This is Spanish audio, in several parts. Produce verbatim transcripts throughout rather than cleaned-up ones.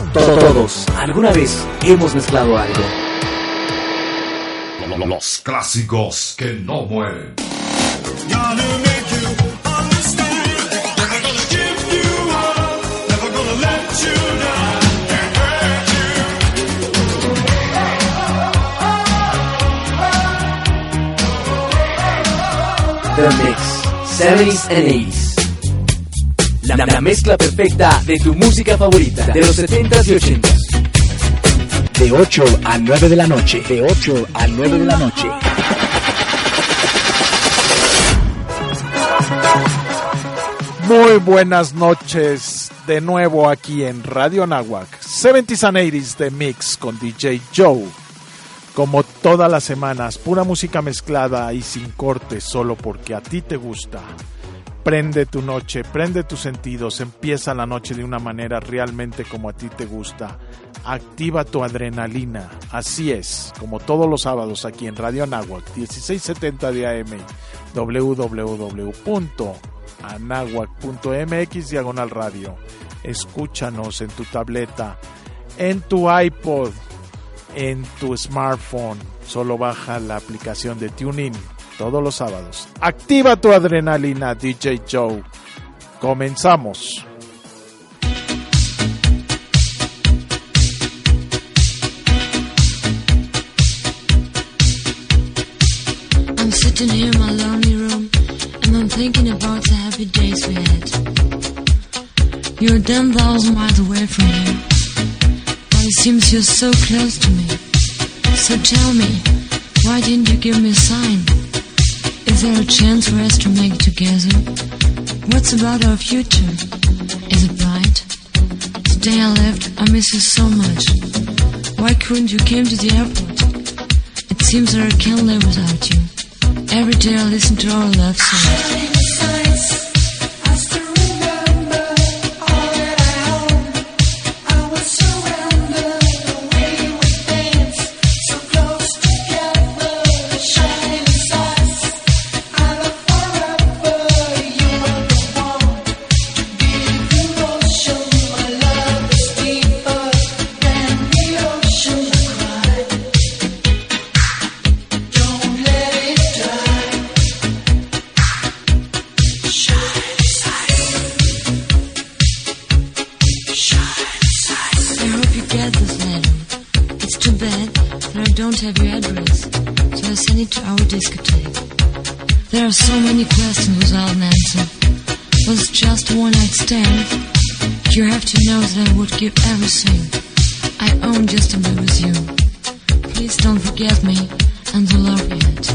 Todos, alguna vez hemos mezclado algo. Los clásicos que no mueren. The Mix, seventies and eighties. La, la mezcla perfecta de tu música favorita de los setentas y ochentas. De ocho a nueve de la noche. De ocho a nueve de la noche. Muy buenas noches. De nuevo aquí en Radio Anáhuac. seventies and eighties The Mix con D J Joe. Como todas las semanas, pura música mezclada y sin cortes, solo porque a ti te gusta. Prende tu noche, prende tus sentidos, empieza la noche de una manera realmente como a ti te gusta. Activa tu adrenalina, así es, como todos los sábados aquí en Radio Anáhuac, dieciséis setenta de A M, w w w punto anáhuac punto m x diagonal radio. Escúchanos en tu tableta, en tu iPod, en tu smartphone. Solo baja la aplicación de TuneIn todos los sábados. Activa tu adrenalina, D J Joe. Comenzamos. I'm sitting here in my lonely room, and I'm thinking about the happy days we had. You're ten thousand miles away from here, but it seems you're so close to me. So tell me, why didn't you give me a sign? Is there a chance for us to make it together? What's about our future? Is it bright? The day I left, I miss you so much. Why couldn't you come to the airport? It seems that I can't live without you. Every day I listen to our love songs. There are so many questions without an answer. Was it just one night stand? You have to know that I would give everything I own just to be with you. Please don't forget me and the love we had.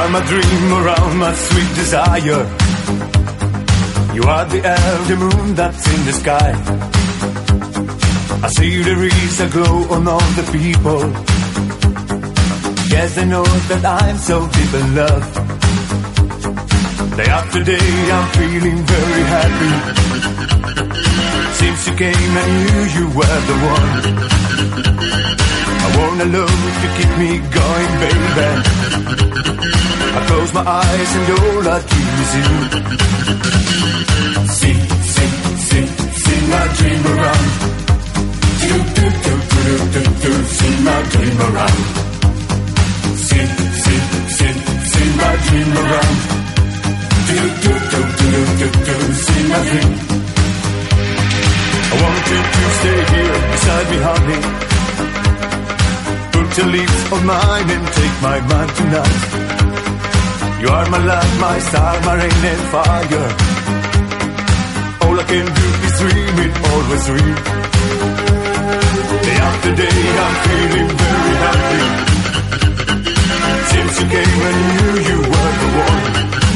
are my dream around my sweet desire. You are the elder moon that's in the sky. I see there is a glow on all the people. Yes, they know that I'm so deep in love. Day after day I'm feeling very happy. Since you came I knew you were the one. I wanna love to keep me going, baby. I close my eyes and all I dream is you. See, see, see, see my dream around. Do, do, do, do, do, do, see my dream around. See, see, see, see my dream around. Do, do, do, do, do, do, see my dream. I want you to stay here beside me, honey. Put your lips on mine and take my mind tonight. You are my light, my star, my rain and fire. All I can do is dream it, always dream. Day after day I'm feeling very happy. Since you came I knew you were the one.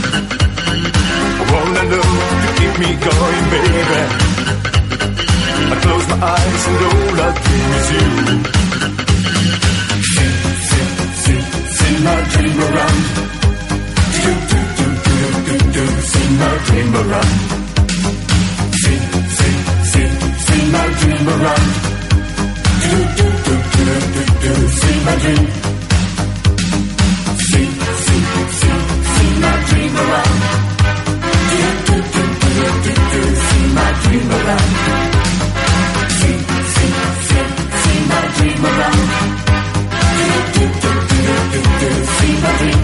I wanna know to keep me going, baby. I close my eyes and all I dream is you. See, see, see, see my dream around. Do, do, do, do, do, do, see my dream around. See, see, see, see my dream around. Do, do, do, do, do, do, see my dream. See, see, see, see my dream around. Do, do, do, do, do, do, see my dream around. See, see, see, see my dream around. Do, do, do, do, do, do, see my dream.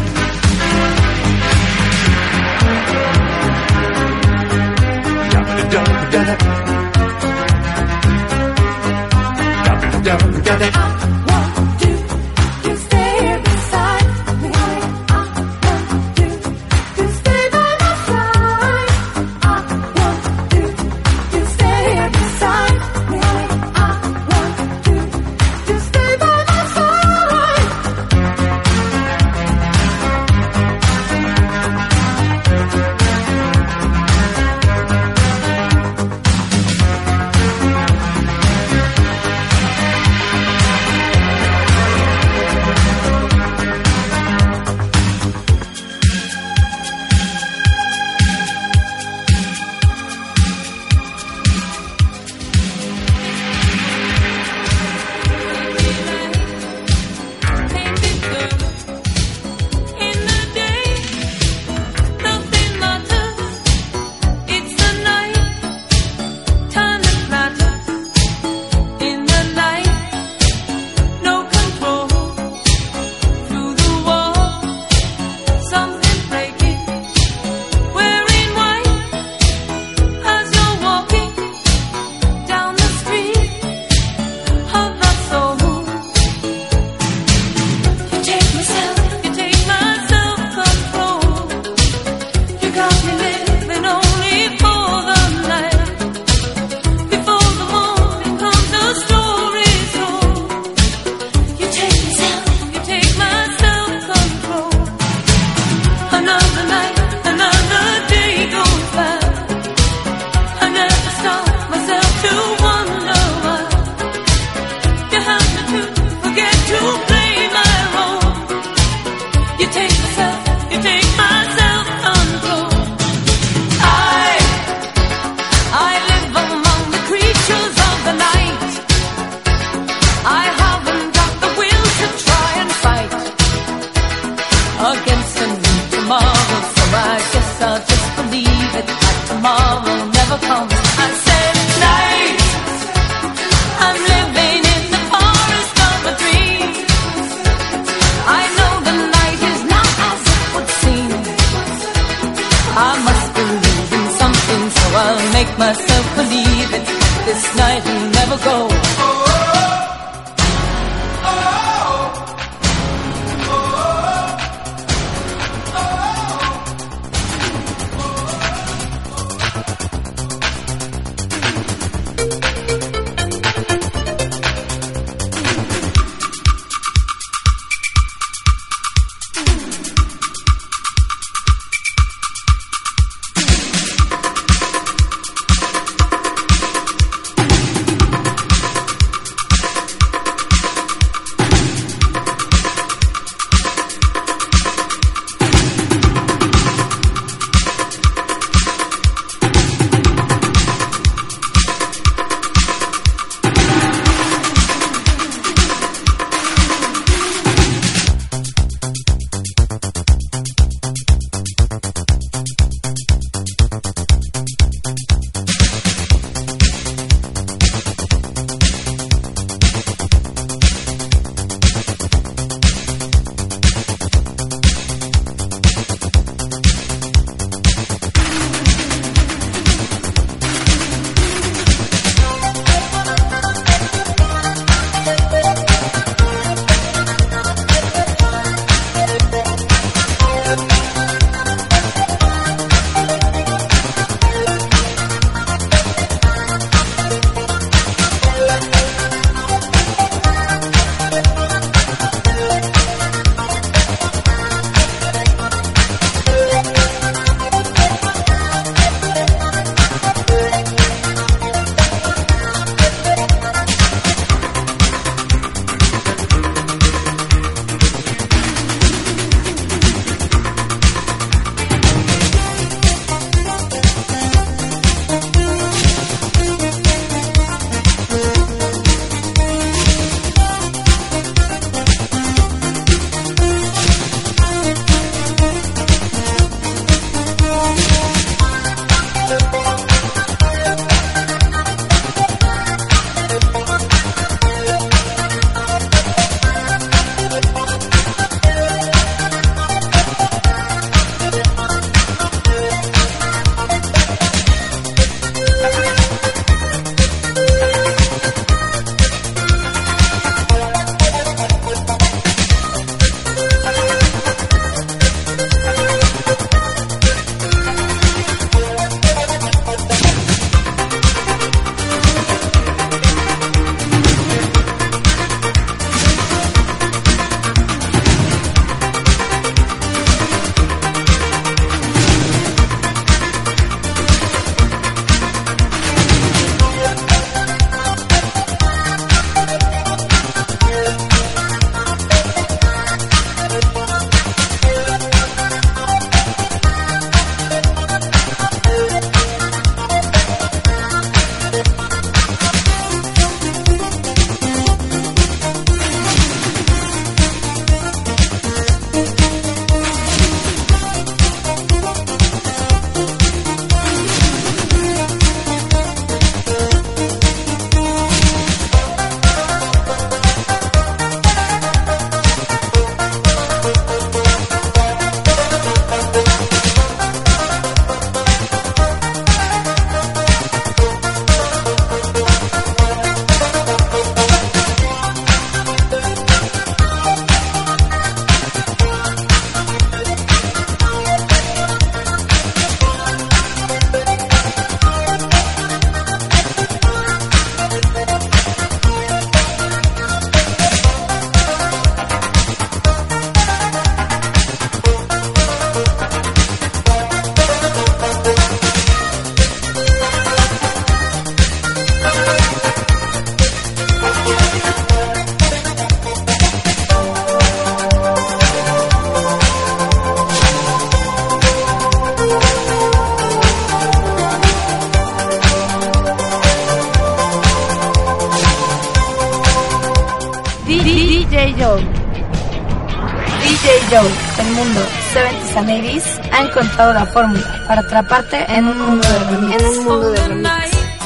Joe del mundo setenta and eighties ha encontrado la fórmula para atraparte en un mundo de remix. En un mundo de remix.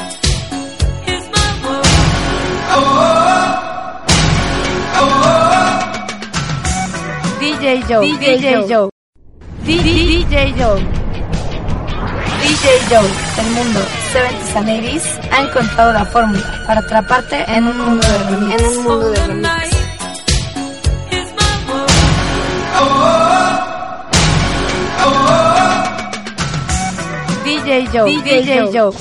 D J Joe, D J Joe, D J Joe, D J Joe del mundo setenta and eighties ha encontrado la fórmula para atraparte en un mundo de remix. En un mundo de remix. D J Joe, D J Joe.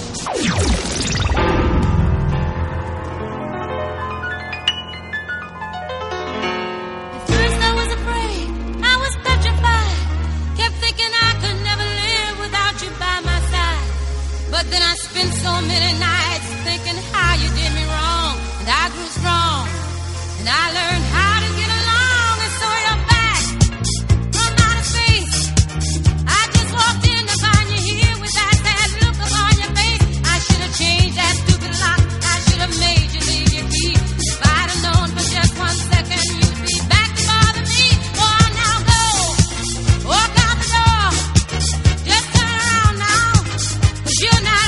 Then I spent so many nights thinking how you did me wrong, and I grew strong, and I learned how to get along, and so you're back from outer space. I just walked in to find you here with that sad look upon your face. I should have changed that stupid lock. I should have made you leave your key. If I'd have known for just one second you'd be back to bother me. Oh, now go, walk out the door, just turn around now, 'cause you're not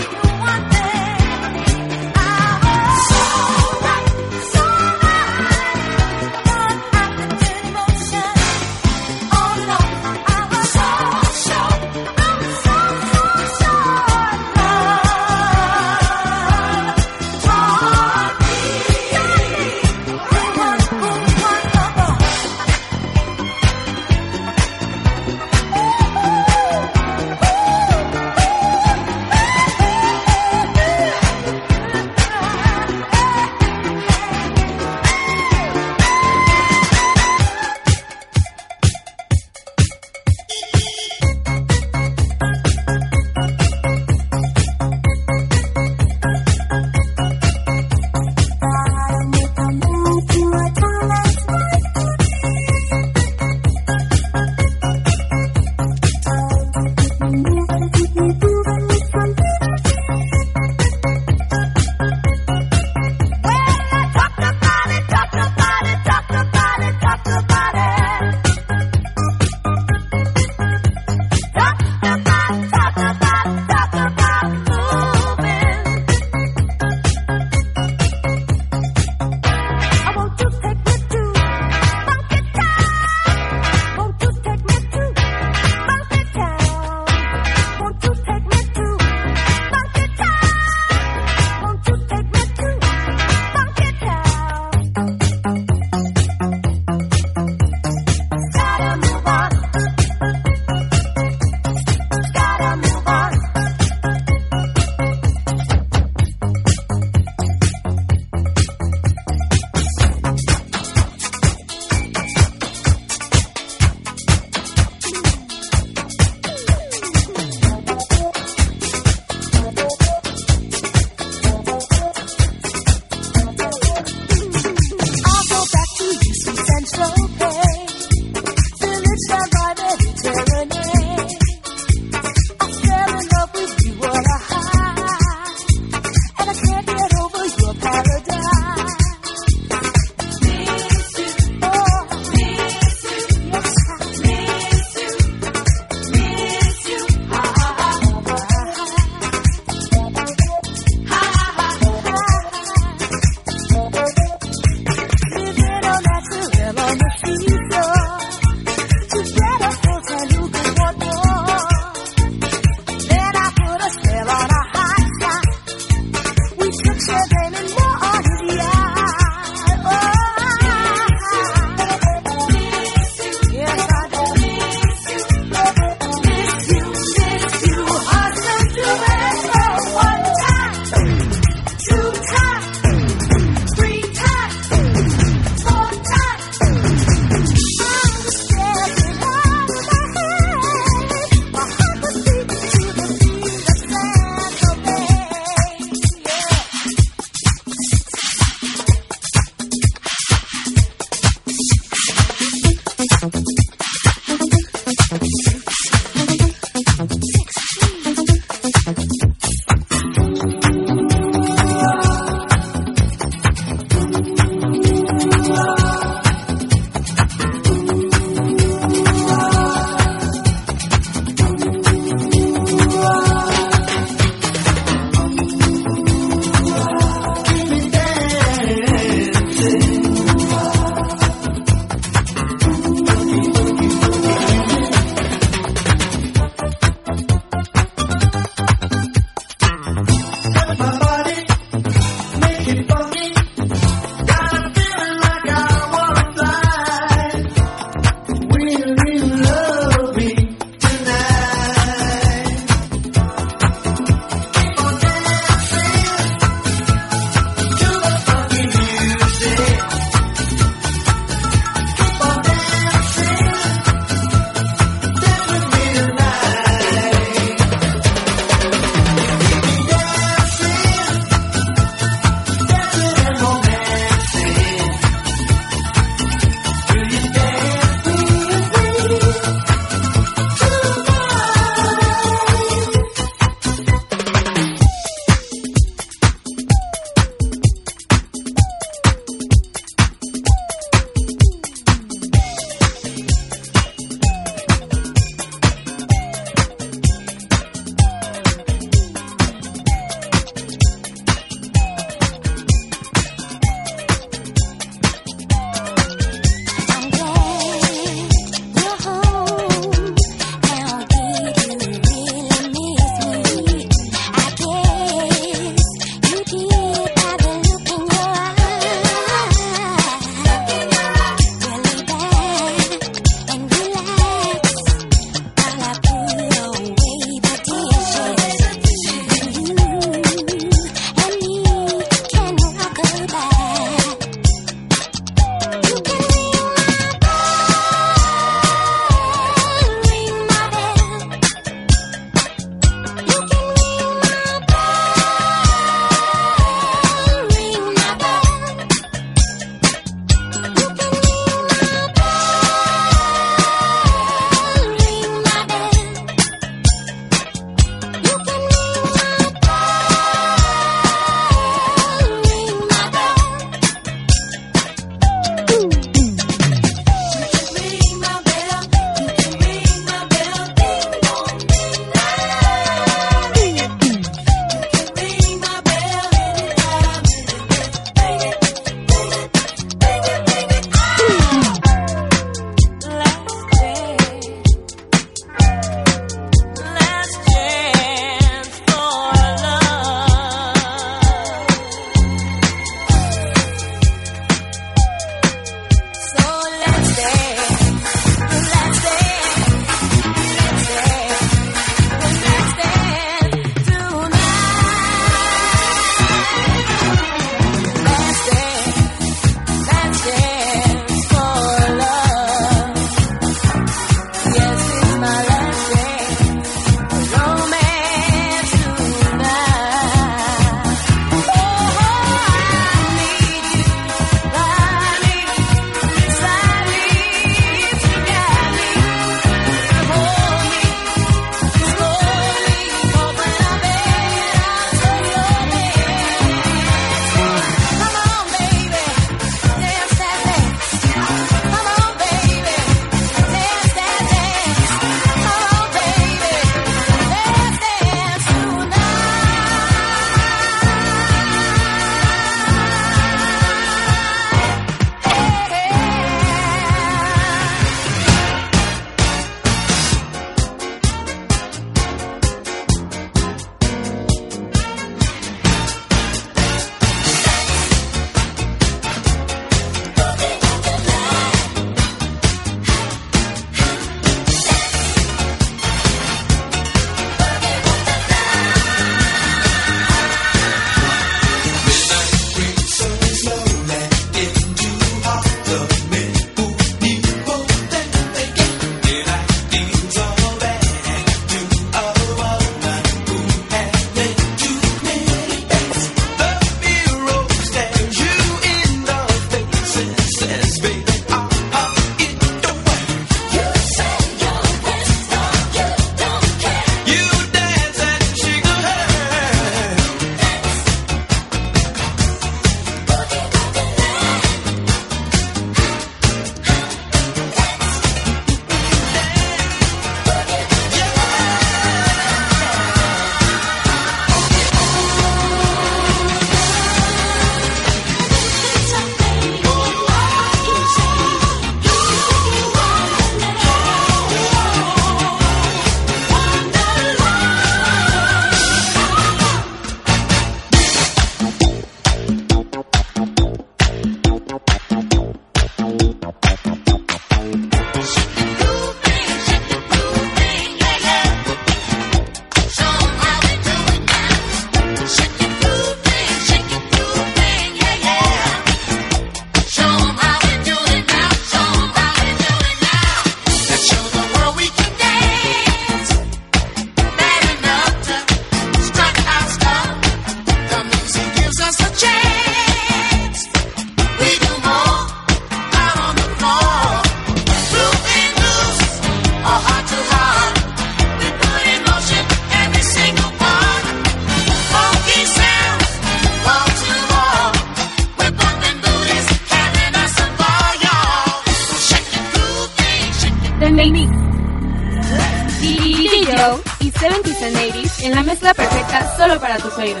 Mix. D J Joe y setenta and eighties en la mezcla perfecta solo para tus oídos.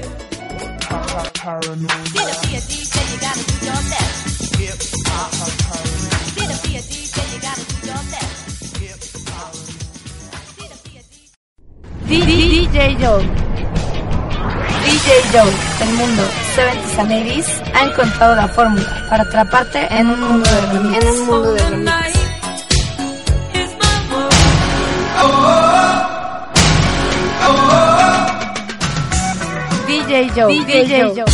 D J Joe. D J Joe, el mundo setenta and eighties ha encontrado la fórmula para atraparte en un mundo de remix. En un mundo de remix. D J Joe, D J Joe.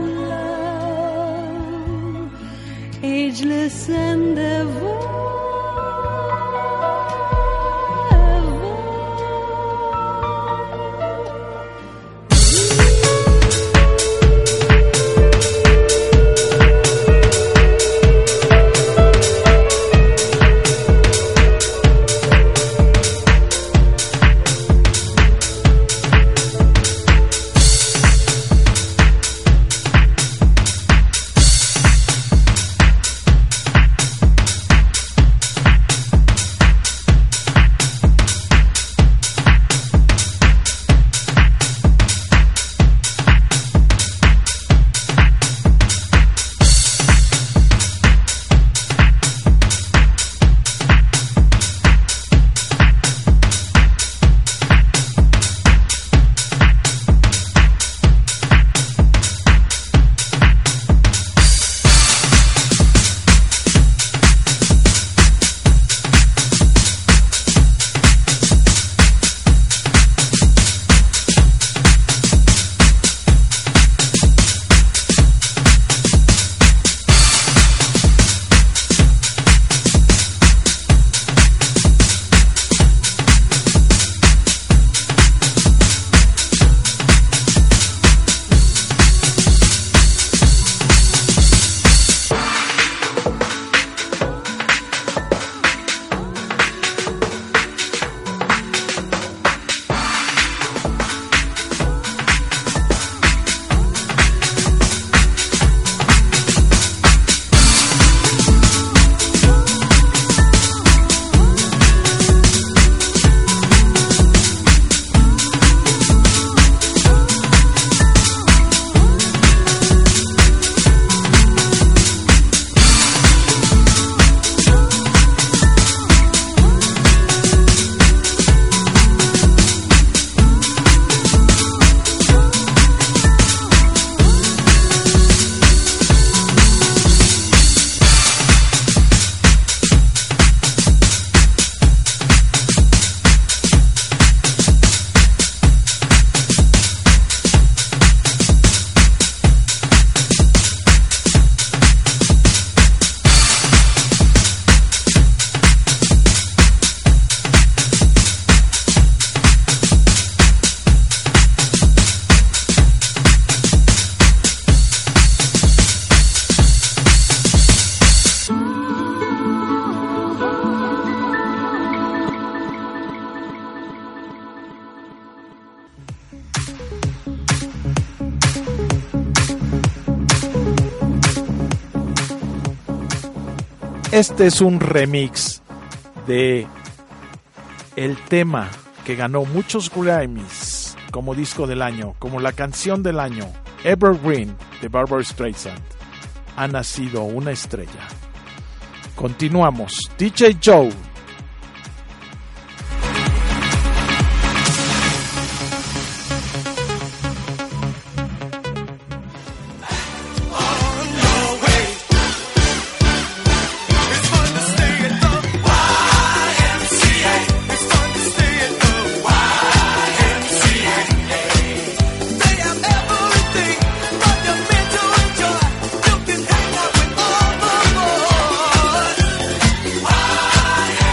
Ageless endeavor. Este es un remix de el tema que ganó muchos Grammys como disco del año, como la canción del año, Evergreen de Barbra Streisand. Ha nacido una estrella. Continuamos. D J Joe. Why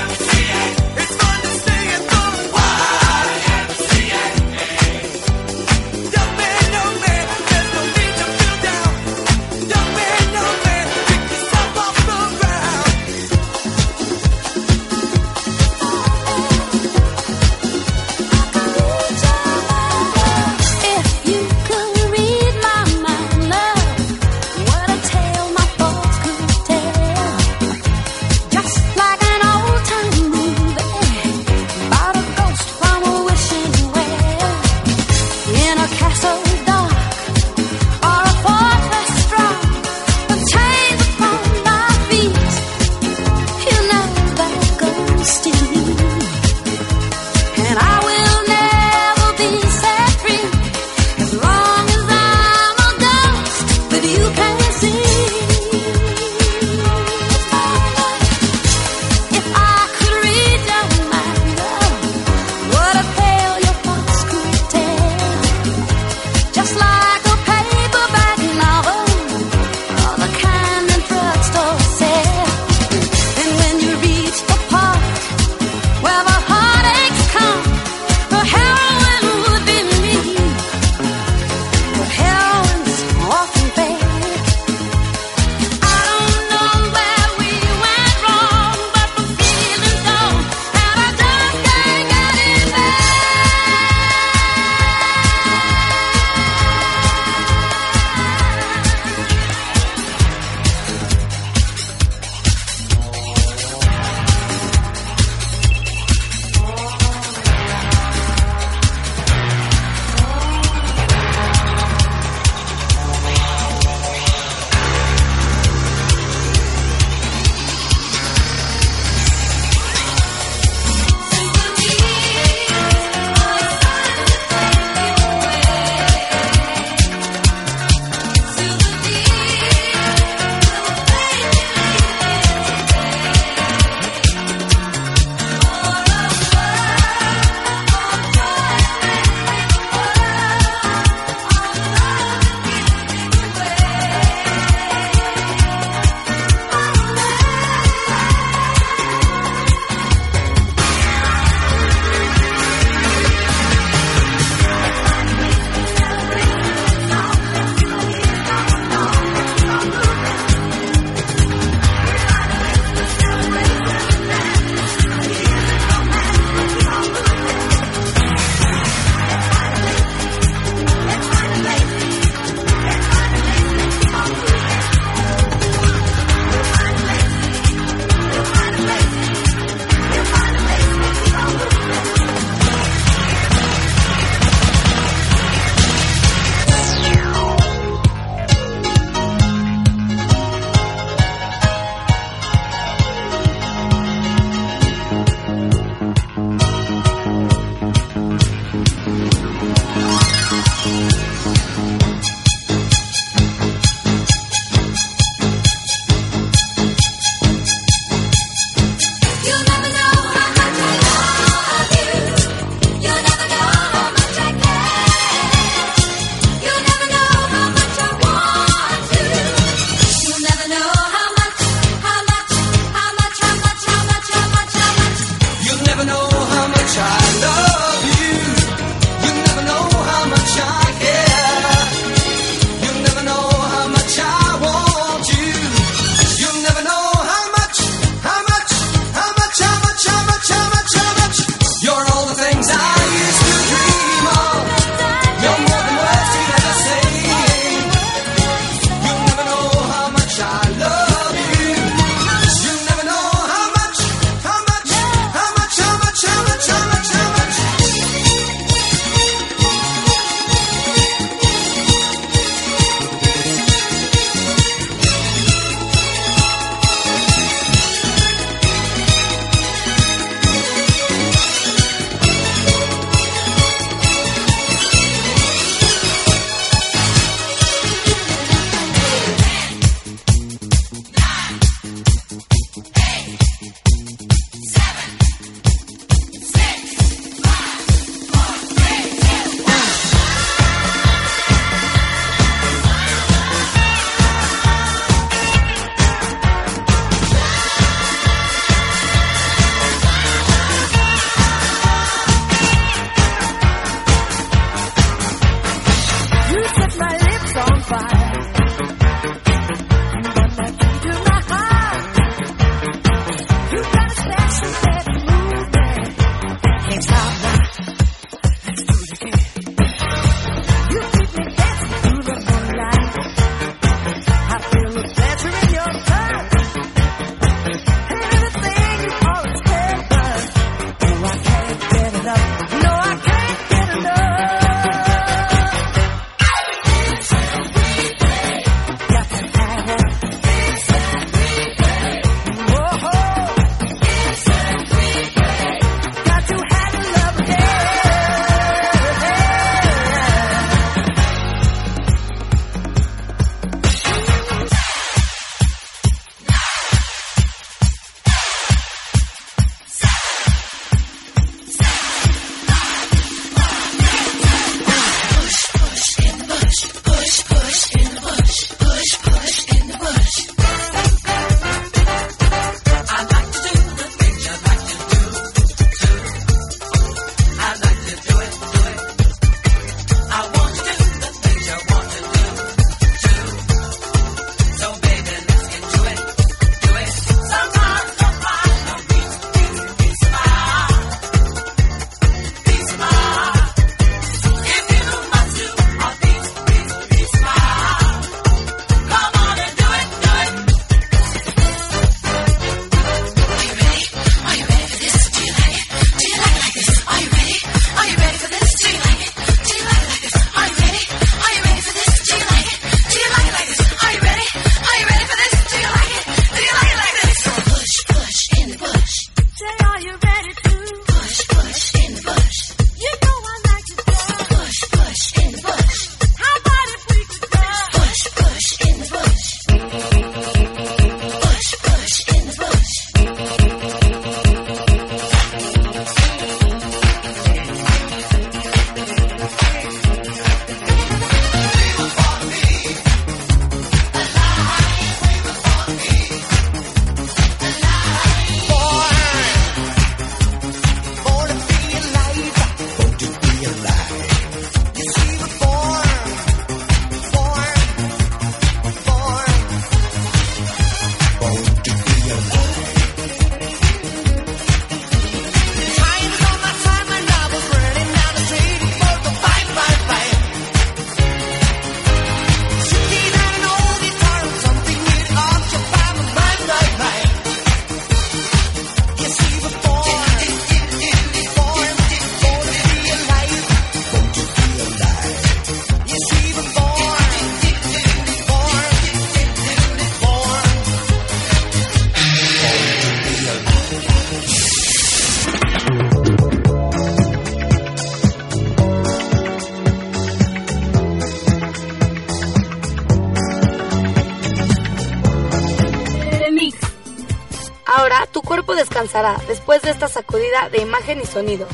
Ahora tu cuerpo descansará después de esta sacudida de imagen y sonido.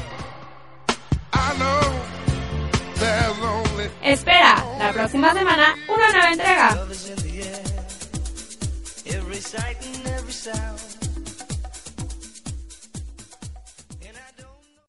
Espera, la próxima semana una nueva entrega.